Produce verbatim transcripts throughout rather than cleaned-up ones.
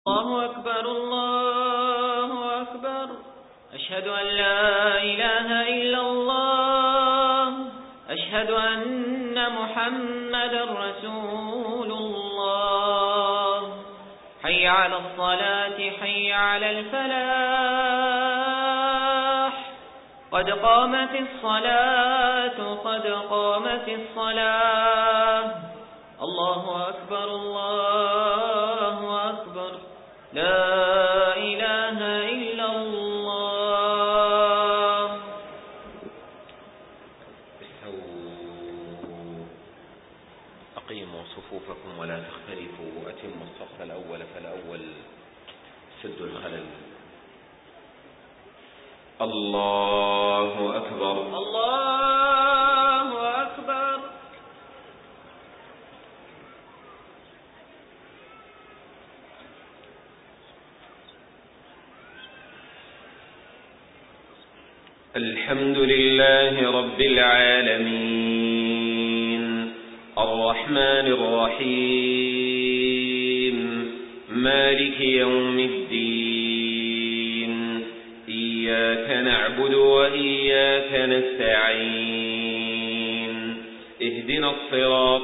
الله أكبر الله أكبر أشهد أن لا إله إلا الله أشهد أن محمدا رسول الله حي على الصلاة حي على الفلاح قد قامت الصلاة قد قامت الصلاة الله أكبر الله أكبر لا إله إلا الله. استووا أقيموا صفوفكم ولا تختلفوا وأتموا الصف الأول فالأول سدوا الخلل. الله أكبر الله أكبر. الحمد لله رب العالمين الرحمن الرحيم مالك يوم الدين إياك نعبد وإياك نستعين اهدنا الصراط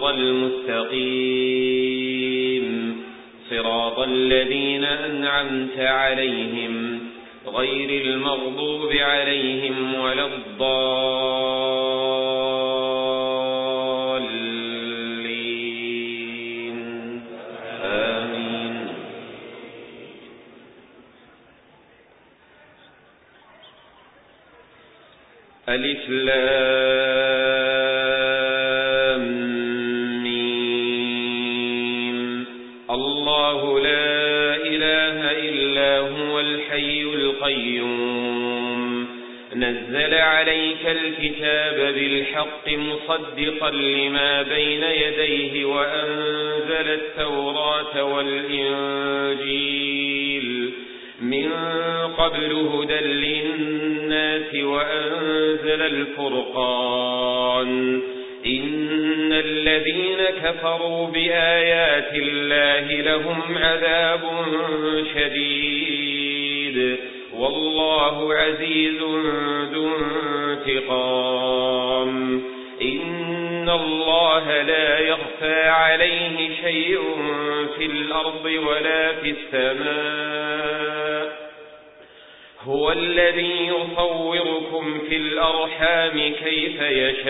المستقيم صراط الذين أنعمت عليهم غير المغضوب عليهم ولا الضالين آمين. ألف لام ميم الله لا إله إلا هو الحي القيوم نزل عليك الكتاب بالحق مصدقا لما بين يديه وأنزل التوراة والإنجيل من قبل هدى للناس وأنزل الفرقان إن الذين كفروا بآيات الله لهم عذاب شديد والله عزيز ذو انتقام إن الله لا يخفى عليه شيء في الأرض ولا في السماء هو الذي يصوركم في الأرحام كيف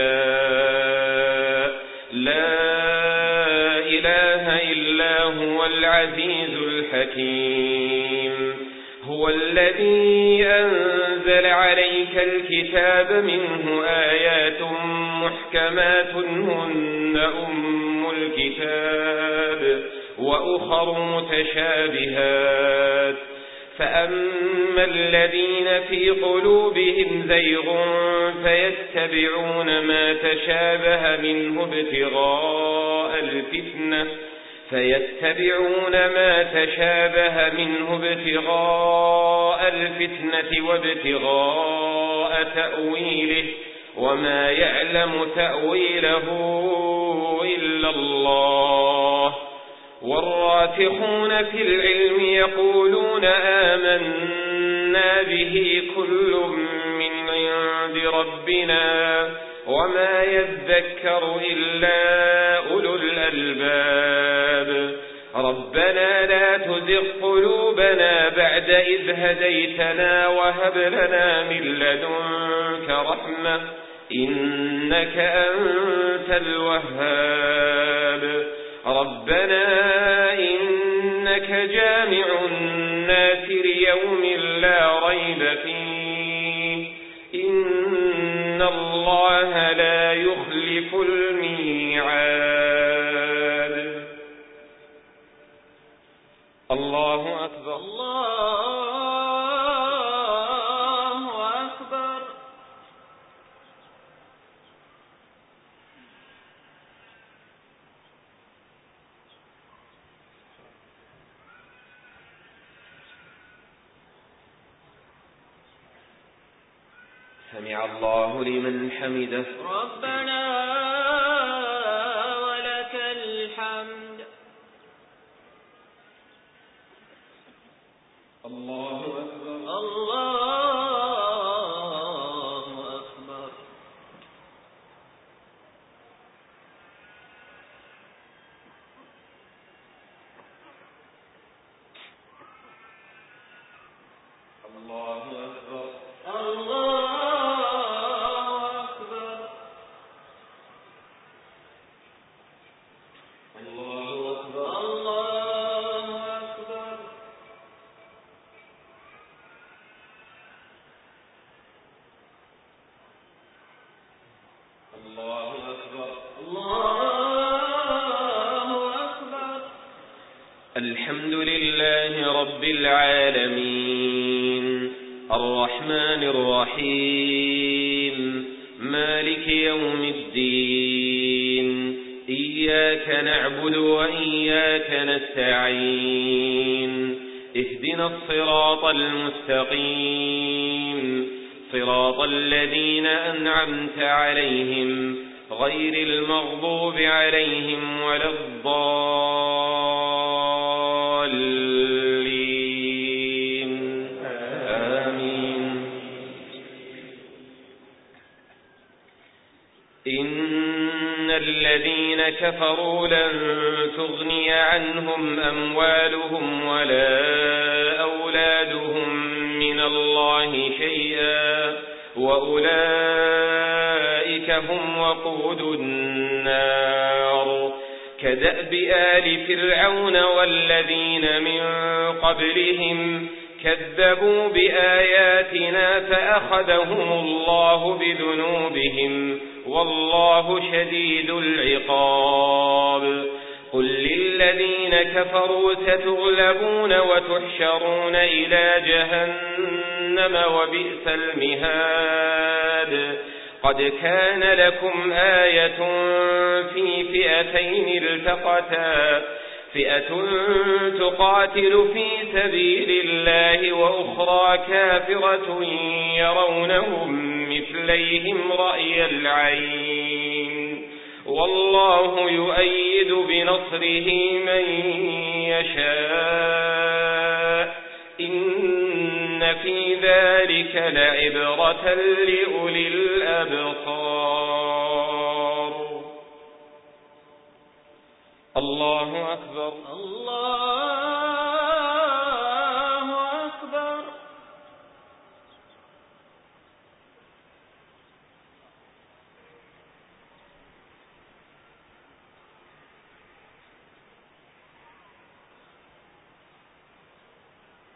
يشاء لا إله إلا هو العزيز الحكيم هو الذي أنزل عليك الكتاب منه آيات محكمات هن أم الكتاب وأخر متشابهات فأما الذين في قلوبهم زيغ فيتبعون ما تشابه منه ابتغاء الفتنة فيتبعون ما تشابه منه ابتغاء الفتنة وابتغاء تأويله وما يعلم تأويله إلا الله والراسخون في العلم يقولون آمنا به كل من عند ربنا وما يذكر إلا أولو الألباب ربنا لا تزغ قلوبنا بعد إذ هديتنا وهب لنا من لدنك رحمة إنك أنت الوهاب ربنا إنك جامع الناس ليوم لا ريب فيه إن الله لا يخلف الميعاد. الله أكبر الله أكبر. سمع الله لمن حمده ربنا ولك الحمد. الله أكبر الله أكبر الله أكبر الله أكبر الله أكبر الله أكبر الله أكبر. الحمد لله رب العالمين الرحمن الرحيم مالك يوم الدين إياك نعبد وإياك نستعين اهدنا الصراط المستقيم صراط الذين أنعمت عليهم غير المغضوب عليهم ولا الضالين آمين. إن الذين كفروا لن تغني عنهم أموالهم ولا أولادهم من الله شيئا وأولئك هم وقود النار كدأب آل فرعون والذين من قبلهم كذبوا بآياتنا فأخذهم الله بذنوبهم والله شديد العقاب. قل للذين كفروا ستغلبون وتحشرون إلى جهنم وبئس المهاد. قد كان لكم آية في فئتين التقتا فئة تقاتل في سبيل الله وأخرى كافرة يرونهم مثليهم رأي العين والله يؤيد بنصره من يشاء إن في ذلك لعبرة لأولي الأبصار. الله أكبر الله أكبر.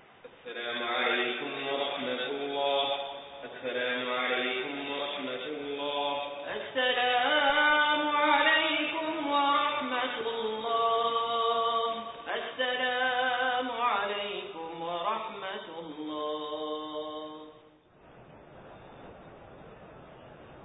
السلام عليكم ورحمة الله. السلام عليكم ورحمة الله.